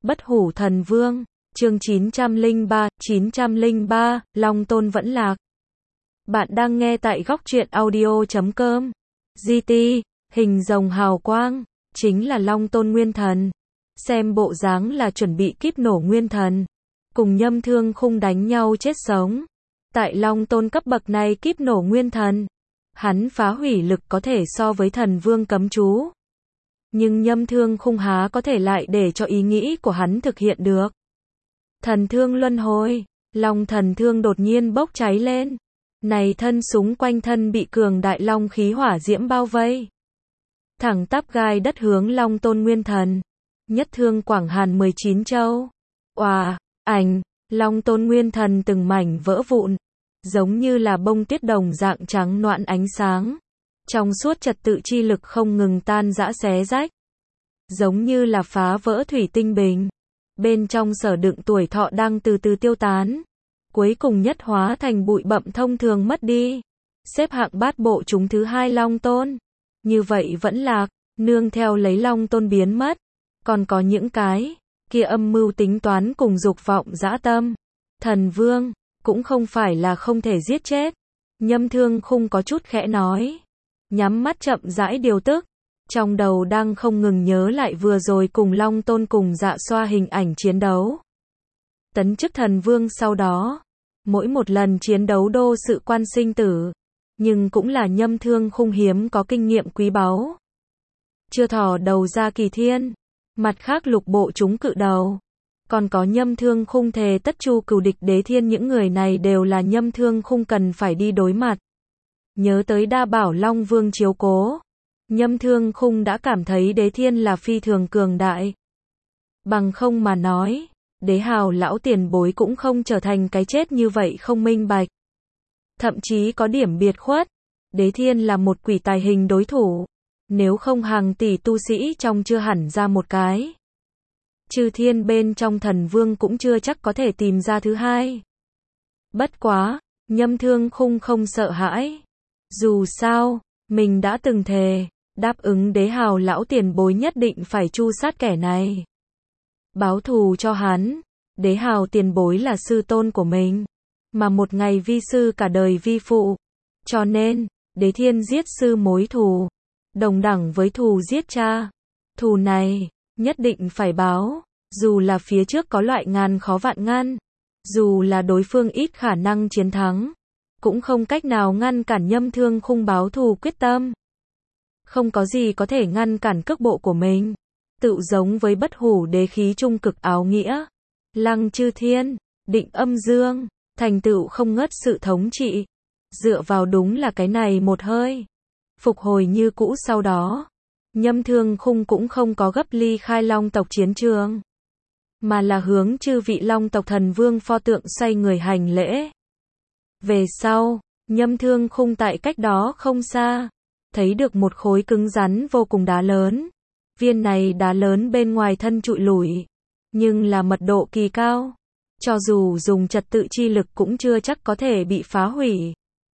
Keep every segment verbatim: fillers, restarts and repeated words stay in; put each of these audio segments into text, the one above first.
Bất hủ thần vương, chương chín trăm lẻ ba, chín trăm lẻ ba, Long Tôn vẫn lạc. Bạn đang nghe tại góc truyện audio chấm com. giê tê, hình rồng hào quang, chính là Long Tôn nguyên thần. Xem bộ dáng là chuẩn bị kíp nổ nguyên thần. Cùng Nhâm Thương Khung đánh nhau chết sống. Tại Long Tôn cấp bậc này kíp nổ nguyên thần. Hắn phá hủy lực có thể so với thần vương cấm chú. Nhưng Nhâm Thương Khung há có thể lại để cho ý nghĩ của hắn thực hiện được. Thần thương luân hồi, long thần thương đột nhiên bốc cháy lên. Này thân súng quanh thân bị cường đại long khí hỏa diễm bao vây. Thẳng tắp gai đất hướng Long Tôn nguyên thần. Nhất thương quảng hàn mười chín châu. Oà, ảnh, Long Tôn nguyên thần từng mảnh vỡ vụn. Giống như là bông tuyết đồng dạng trắng noãn ánh sáng. Trong suốt trật tự chi lực không ngừng tan rã xé rách. Giống như là phá vỡ thủy tinh bình. Bên trong sở đựng tuổi thọ đang từ từ tiêu tán. Cuối cùng nhất hóa thành bụi bặm thông thường mất đi. Xếp hạng bát bộ chúng thứ hai Long Tôn. Như vậy vẫn lạc, nương theo lấy Long Tôn biến mất. Còn có những cái, kia âm mưu tính toán cùng dục vọng dã tâm. Thần vương, cũng không phải là không thể giết chết. Nhâm Thương Khung có chút khẽ nói. Nhắm mắt chậm rãi điều tức. Trong đầu đang không ngừng nhớ lại vừa rồi cùng Long Tôn cùng Dạ Xoa hình ảnh chiến đấu. Tấn chức thần vương sau đó, mỗi một lần chiến đấu đô sự quan sinh tử, nhưng cũng là Nhâm Thương Khung hiếm có kinh nghiệm quý báu. Chưa thò đầu ra kỳ thiên, mặt khác lục bộ chúng cự đầu. Còn có Nhâm Thương Khung thề tất chu cửu địch đế thiên, những người này đều là Nhâm Thương Khung cần phải đi đối mặt. Nhớ tới đa bảo Long Vương chiếu cố. Nhâm Thương Khung đã cảm thấy đế thiên là phi thường cường đại. Bằng không mà nói, đế hào lão tiền bối cũng không trở thành cái chết như vậy không minh bạch. Thậm chí có điểm biệt khuất, đế thiên là một quỷ tài hình đối thủ. Nếu không hàng tỷ tu sĩ trong chưa hẳn ra một cái. Chư thiên bên trong thần vương cũng chưa chắc có thể tìm ra thứ hai. Bất quá, Nhâm Thương Khung không sợ hãi. Dù sao, mình đã từng thề. Đáp ứng đế hào lão tiền bối nhất định phải tru sát kẻ này. Báo thù cho hắn. Đế hào tiền bối là sư tôn của mình. Mà một ngày vi sư cả đời vi phụ. Cho nên, đế thiên giết sư mối thù. Đồng đẳng với thù giết cha. Thù này, nhất định phải báo. Dù là phía trước có loại ngàn khó vạn ngăn. Dù là đối phương ít khả năng chiến thắng. Cũng không cách nào ngăn cản Nhâm Thương Khung báo thù quyết tâm. Không có gì có thể ngăn cản cước bộ của mình. Tự giống với bất hủ đế khí trung cực áo nghĩa. Lăng chư thiên, định âm dương, thành tựu không ngớt sự thống trị. Dựa vào đúng là cái này một hơi. Phục hồi như cũ sau đó. Nhâm Thương Khung cũng không có gấp ly khai Long tộc chiến trường. Mà là hướng chư vị Long tộc thần vương pho tượng xoay người hành lễ. Về sau, Nhâm Thương Khung tại cách đó không xa. Thấy được một khối cứng rắn vô cùng đá lớn. Viên này đá lớn bên ngoài thân trụi lủi. Nhưng là mật độ kỳ cao. Cho dù dùng trật tự chi lực cũng chưa chắc có thể bị phá hủy.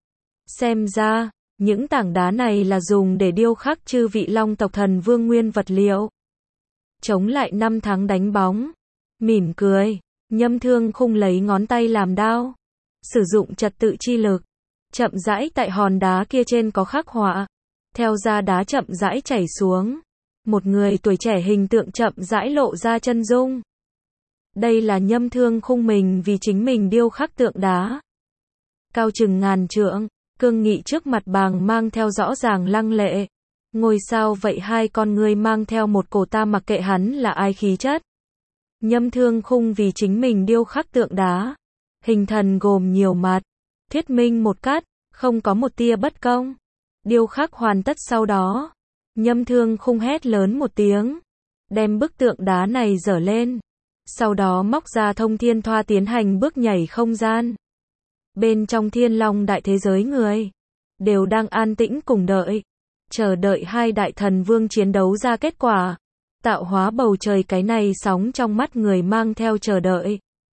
Xem ra, những tảng đá này là dùng để điêu khắc chư vị Long tộc thần vương nguyên vật liệu. Chống lại năm tháng đánh bóng. Mỉm cười, Nhâm Thương Khung lấy ngón tay làm đao. Sử dụng trật tự chi lực. Chậm rãi tại hòn đá kia trên có khắc họa. Theo ra đá chậm rãi chảy xuống. Một người tuổi trẻ hình tượng chậm rãi lộ ra chân dung. Đây là Nhâm Thương Khung mình vì chính mình điêu khắc tượng đá. Cao chừng ngàn trượng, cương nghị trước mặt bàng mang theo rõ ràng lăng lệ. Ngôi sao vậy hai con người mang theo một cổ ta mặc kệ hắn là ai khí chất. Nhâm Thương Khung vì chính mình điêu khắc tượng đá. Hình thần gồm nhiều mặt. Thuyết minh một cắt, không có một tia bất công. Điêu khắc hoàn tất sau đó. Nhâm Thương Khung hét lớn một tiếng. Đem bức tượng đá này dở lên. Sau đó móc ra thông thiên thoa tiến hành bước nhảy không gian. Bên trong thiên long đại thế giới người. Đều đang an tĩnh cùng đợi. Chờ đợi hai đại thần vương chiến đấu ra kết quả. Tạo hóa bầu trời cái này sóng trong mắt người mang theo chờ đợi.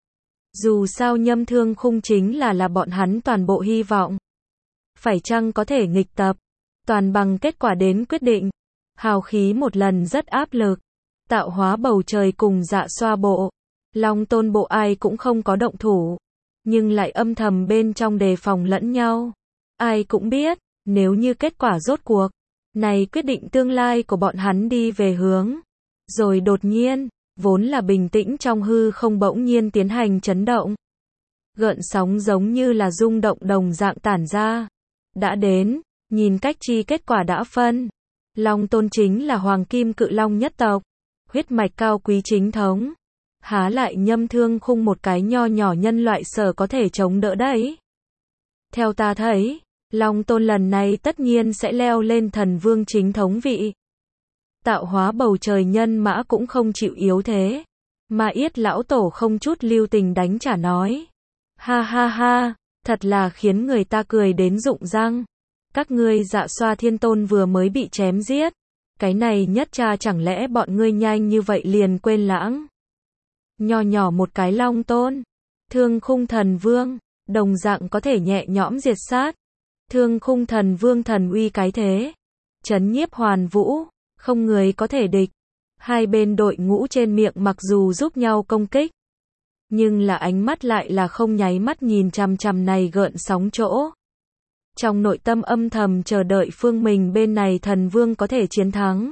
Dù sao Nhâm Thương Khung chính là là bọn hắn toàn bộ hy vọng. Phải chăng có thể nghịch tập. Toàn bằng kết quả đến quyết định. Hào khí một lần rất áp lực. tạo hóa bầu trời cùng Dạ Xoa bộ, Long Tôn bộ ai cũng không có động thủ, nhưng lại âm thầm bên trong đề phòng lẫn nhau. Ai cũng biết, nếu như kết quả rốt cuộc này quyết định tương lai của bọn hắn đi về hướng. Rồi đột nhiên, vốn là bình tĩnh trong hư không bỗng nhiên tiến hành chấn động. Gợn sóng giống như là rung động đồng dạng tản ra. Đã đến, nhìn cách chi kết quả đã phân. Long Tôn chính là Hoàng Kim Cự Long nhất tộc, huyết mạch cao quý chính thống. Há lại Nhâm Thương Khung một cái nho nhỏ nhân loại sở có thể chống đỡ đấy. Theo ta thấy, Long Tôn lần này tất nhiên sẽ leo lên thần vương chính thống vị. Tạo hóa bầu trời nhân mã cũng không chịu yếu thế. Mà Yết lão tổ không chút lưu tình đánh trả nói. Ha ha ha, thật là khiến người ta cười đến rụng răng. Các ngươi Dạ Xoa Thiên Tôn vừa mới bị chém giết. Cái này nhất cha chẳng lẽ bọn ngươi nhanh như vậy liền quên lãng. Nho nhỏ một cái Long Tôn. Thương Khung Thần Vương, đồng dạng có thể nhẹ nhõm diệt sát. Thương Khung Thần Vương thần uy cái thế. Chấn nhiếp hoàn vũ, không người có thể địch. Hai bên đội ngũ trên miệng mặc dù giúp nhau công kích. Nhưng là ánh mắt lại là không nháy mắt nhìn chằm chằm này gợn sóng chỗ. Trong nội tâm âm thầm chờ đợi phương mình bên này thần vương có thể chiến thắng.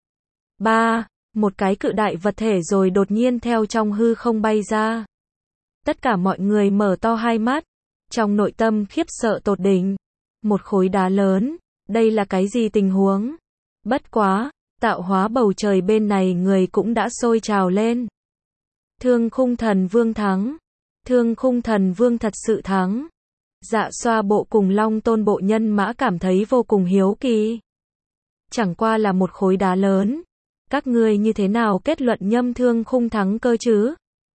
ba. Một cái cự đại vật thể rồi đột nhiên theo trong hư không bay ra. Tất cả mọi người mở to hai mắt. Trong nội tâm khiếp sợ tột đỉnh. Một khối đá lớn. Đây là cái gì tình huống? Bất quá, tạo hóa bầu trời bên này người cũng đã sôi trào lên. Thương Khung Thần Vương thắng. Thương Khung Thần Vương thật sự thắng. Dạ Xoa bộ cùng Long Tôn bộ nhân mã cảm thấy vô cùng hiếu kỳ. Chẳng qua là một khối đá lớn. Các ngươi như thế nào kết luận Nhâm Thương Khung thắng cơ chứ?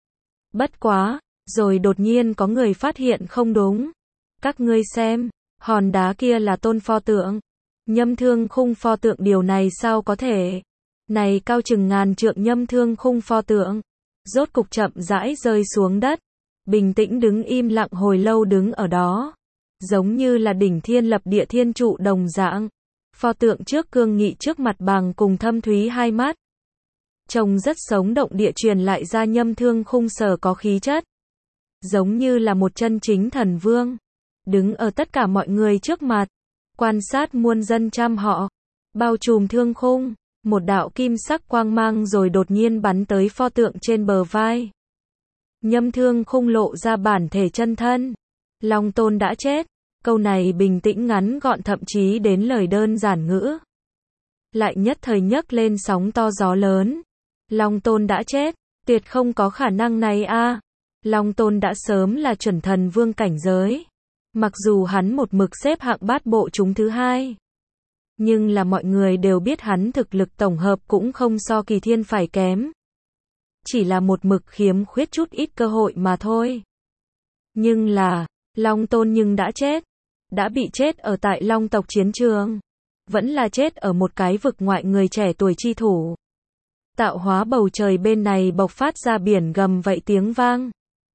Bất quá, rồi đột nhiên có người phát hiện không đúng. Các ngươi xem, hòn đá kia là tôn pho tượng. Nhâm Thương Khung pho tượng điều này sao có thể? Này cao chừng ngàn trượng Nhâm Thương Khung pho tượng. Rốt cục chậm rãi rơi xuống đất. Bình tĩnh đứng im lặng hồi lâu đứng ở đó. Giống như là đỉnh thiên lập địa thiên trụ đồng dạng. Pho tượng trước cương nghị trước mặt bằng cùng thâm thúy hai mắt. Trông rất sống động địa truyền lại ra Nhâm Thương Khung sở có khí chất. Giống như là một chân chính thần vương. Đứng ở tất cả mọi người trước mặt. Quan sát muôn dân trăm họ. Bao trùm thương khung. Một đạo kim sắc quang mang rồi đột nhiên bắn tới pho tượng trên bờ vai. Nhâm Thương Khung lộ ra bản thể chân thân. Long Tôn đã chết. Câu này bình tĩnh ngắn gọn thậm chí đến lời đơn giản ngữ. Lại nhất thời nhấc lên sóng to gió lớn. Long Tôn đã chết. Tuyệt không có khả năng này a. Long Tôn đã sớm là chuẩn thần vương cảnh giới. Mặc dù hắn một mực xếp hạng bát bộ chúng thứ hai. Nhưng là mọi người đều biết hắn thực lực tổng hợp cũng không so Kỳ Thiên phải kém. Chỉ là một mực khiếm khuyết chút ít cơ hội mà thôi. Nhưng là, Long Tôn nhưng đã chết. Đã bị chết ở tại Long tộc chiến trường. Vẫn là chết ở một cái vực ngoại người trẻ tuổi chi thủ. Tạo hóa bầu trời bên này bộc phát ra biển gầm vậy tiếng vang.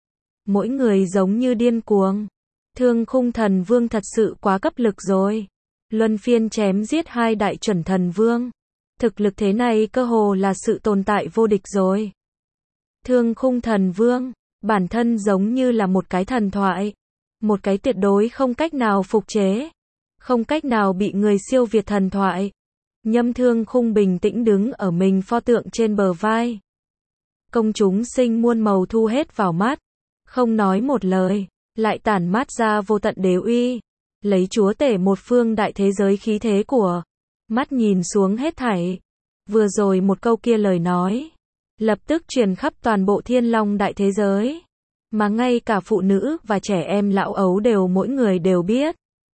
Mỗi người giống như điên cuồng. Thương Khung Thần Vương thật sự quá cấp lực rồi. Luân phiên chém giết hai đại chuẩn thần vương. Thực lực thế này cơ hồ là sự tồn tại vô địch rồi. Thương Khung Thần Vương, bản thân giống như là một cái thần thoại. Một cái tuyệt đối không cách nào phục chế. Không cách nào bị người siêu việt thần thoại. Nhâm Thương Khung bình tĩnh đứng ở mình pho tượng trên bờ vai. Công chúng sinh muôn màu thu hết vào mắt. Không nói một lời. Lại tản mát ra vô tận đế uy. Lấy chúa tể một phương đại thế giới khí thế của. Mắt nhìn xuống hết thảy. Vừa rồi một câu kia lời nói. Lập tức truyền khắp toàn bộ thiên long đại thế giới. Mà ngay cả phụ nữ và trẻ em lão ấu đều mỗi người đều biết.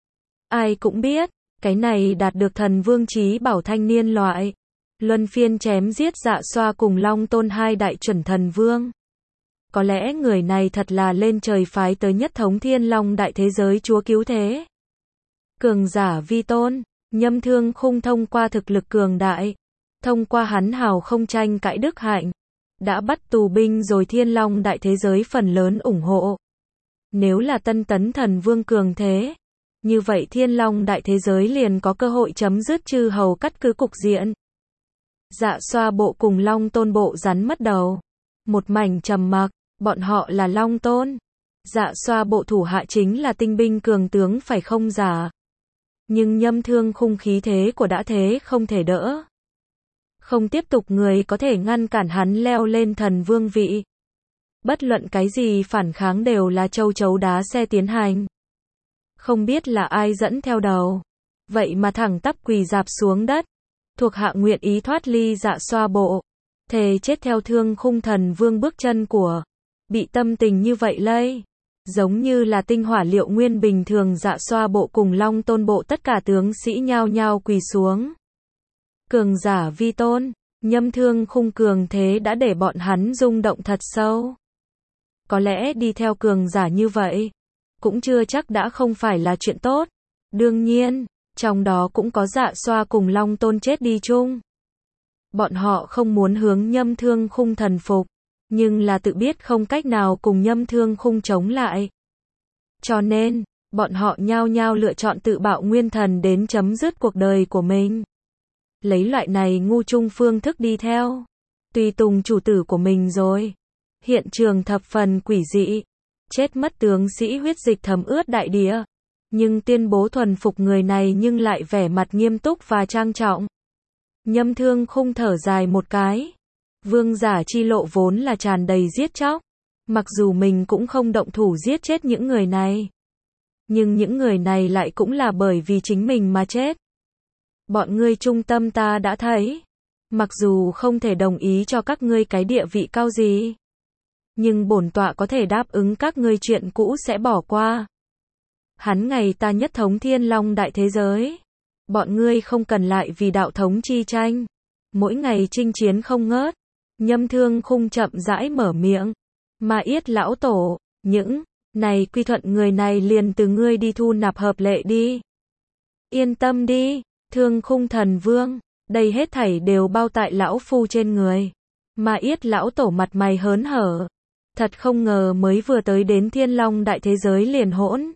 Ai cũng biết. Cái này đạt được thần vương chí bảo thanh niên loại. Luân phiên chém giết Dạ Xoa cùng Long Tôn hai đại chuẩn thần vương. Có lẽ người này thật là lên trời phái tới nhất thống thiên long đại thế giới chúa cứu thế. Cường giả vi tôn, Nhâm Thương Khung thông qua thực lực cường đại. Thông qua hắn hào không tranh cãi đức hạnh. Đã bắt tù binh rồi thiên long đại thế giới phần lớn ủng hộ. Nếu là tân tấn thần vương cường thế. Như vậy thiên long đại thế giới liền có cơ hội chấm dứt chư hầu cắt cứ cục diện. Dạ xoa bộ cùng Long Tôn bộ rắn mất đầu. Một mảnh trầm mặc, bọn họ là Long Tôn. Dạ xoa bộ thủ hạ chính là tinh binh cường tướng phải không giả. Nhưng Nhâm Thương Khung khí thế của đã thế không thể đỡ. Không tiếp tục người có thể ngăn cản hắn leo lên thần vương vị. Bất luận cái gì phản kháng đều là châu chấu đá xe tiến hành. Không biết là ai dẫn theo đầu. Vậy mà thẳng tắp quỳ dạp xuống đất. Thuộc hạ nguyện ý thoát ly dạ xoa bộ. Thề chết theo Thương Khung thần vương bước chân của. Bị tâm tình như vậy lây. Giống như là tinh hỏa liệu nguyên bình thường dạ xoa bộ cùng Long Tôn bộ tất cả tướng sĩ nhao nhao quỳ xuống. Cường giả vi tôn, Nhâm Thương Khung cường thế đã để bọn hắn rung động thật sâu. Có lẽ đi theo cường giả như vậy, cũng chưa chắc đã không phải là chuyện tốt. Đương nhiên, trong đó cũng có dạ xoa cùng Long Tôn chết đi chung. Bọn họ không muốn hướng Nhâm Thương Khung thần phục, nhưng là tự biết không cách nào cùng Nhâm Thương Khung chống lại. Cho nên, bọn họ nhao nhao lựa chọn tự bạo nguyên thần đến chấm dứt cuộc đời của mình. Lấy loại này ngu chung phương thức đi theo. Tùy tùng chủ tử của mình rồi. Hiện trường thập phần quỷ dị. Chết mất tướng sĩ huyết dịch thấm ướt đại địa. Nhưng tuyên bố thuần phục người này nhưng lại vẻ mặt nghiêm túc và trang trọng. Nhâm Thương Khung thở dài một cái. Vương giả chi lộ vốn là tràn đầy giết chóc. Mặc dù mình cũng không động thủ giết chết những người này. Nhưng những người này lại cũng là bởi vì chính mình mà chết. Bọn ngươi trung tâm ta đã thấy. Mặc dù không thể đồng ý cho các ngươi cái địa vị cao gì. Nhưng bổn tọa có thể đáp ứng các ngươi chuyện cũ sẽ bỏ qua. Hắn ngày ta nhất thống thiên long đại thế giới. Bọn ngươi không cần lại vì đạo thống chi tranh. Mỗi ngày chinh chiến không ngớt. Nhâm Thương Khung chậm rãi mở miệng. Mà Yết lão tổ, những này quy thuận người này liền từ ngươi đi thu nạp hợp lệ đi. Yên tâm đi, Thương Khung thần vương, đây hết thảy đều bao tại lão phu trên người. Mà Yết lão tổ mặt mày hớn hở. Thật không ngờ mới vừa tới đến thiên long đại thế giới liền hỗn.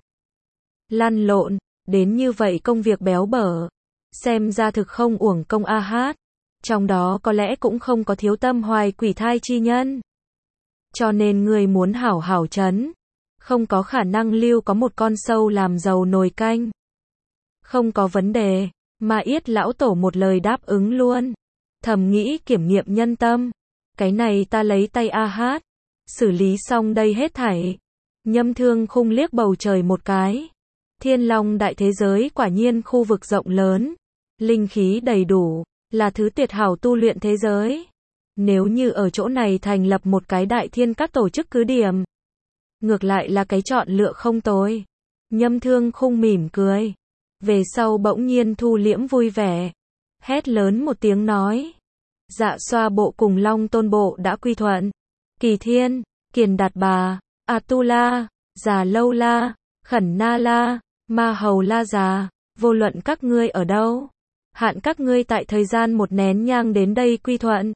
Lăn lộn, đến như vậy công việc béo bở. Xem ra thực không uổng công a hát. Trong đó có lẽ cũng không có thiếu tâm hoài quỷ thai chi nhân. Cho nên người muốn hảo hảo chấn. Không có khả năng lưu có một con sâu làm dầu nồi canh. Không có vấn đề. Mà Yết lão tổ một lời đáp ứng luôn. Thầm nghĩ kiểm nghiệm nhân tâm. Cái này ta lấy tay a hát. Xử lý xong đây hết thảy. Nhâm Thương Khung liếc bầu trời một cái. Thiên long đại thế giới quả nhiên khu vực rộng lớn. Linh khí đầy đủ. Là thứ tuyệt hảo tu luyện thế giới. Nếu như ở chỗ này thành lập một cái đại thiên các tổ chức cứ điểm. Ngược lại là cái chọn lựa không tồi. Nhâm Thương Khung mỉm cười. Về sau bỗng nhiên thu liễm vui vẻ. Hét lớn một tiếng nói. Dạ xoa bộ cùng Long Tôn bộ đã quy thuận. Kỳ Thiên, Kiền Đạt Bà, Atula, Già Lâu La, Khẩn Na La, Ma Hầu La Già, vô luận các ngươi ở đâu. Hạn các ngươi tại thời gian một nén nhang đến đây quy thuận.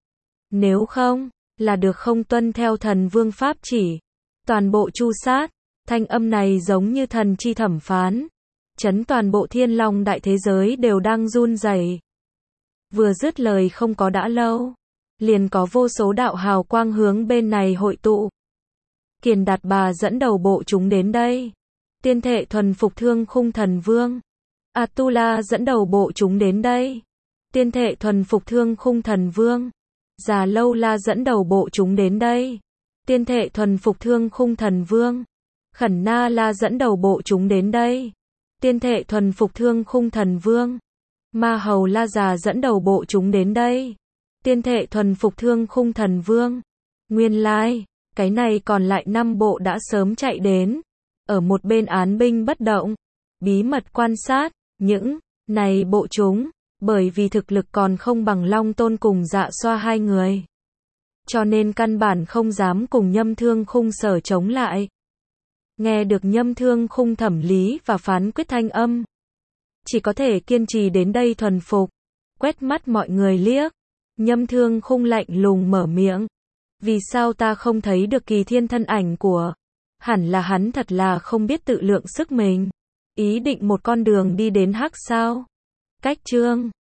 Nếu không, là được không tuân theo thần vương pháp chỉ. Toàn bộ chu sát. Thanh âm này giống như thần chi thẩm phán. Chấn toàn bộ thiên long đại thế giới đều đang run rẩy. Vừa dứt lời không có đã lâu. Liền có vô số đạo hào quang hướng bên này hội tụ. Kiền Đạt Bà dẫn đầu bộ chúng đến đây. Tiên thệ thuần phục Thương Khung thần vương. Atula dẫn đầu bộ chúng đến đây. Tiên thệ thuần phục Thương Khung thần vương. Già Lâu La dẫn đầu bộ chúng đến đây. Tiên thệ thuần phục Thương Khung thần vương. Khẩn Na La dẫn đầu bộ chúng đến đây. Tiên thệ thuần phục Thương Khung thần vương. Ma Hầu La Già dẫn đầu bộ chúng đến đây. Tiên thệ thuần phục Thương Khung thần vương. Nguyên lai, cái này còn lại năm bộ đã sớm chạy đến. Ở một bên án binh bất động. Bí mật quan sát. Những này bộ chúng, bởi vì thực lực còn không bằng Long Tôn cùng Dạ xoa hai người. Cho nên căn bản không dám cùng Nhâm Thương Khung sở chống lại. Nghe được Nhâm Thương Khung thẩm lý và phán quyết thanh âm. Chỉ có thể kiên trì đến đây thuần phục. Quét mắt mọi người liếc. Nhâm Thương Khung lạnh lùng mở miệng. Vì sao ta không thấy được Kỳ Thiên thân ảnh của? Hẳn là hắn thật là không biết tự lượng sức mình. Ý định một con đường đi đến hắc sao? Cách chương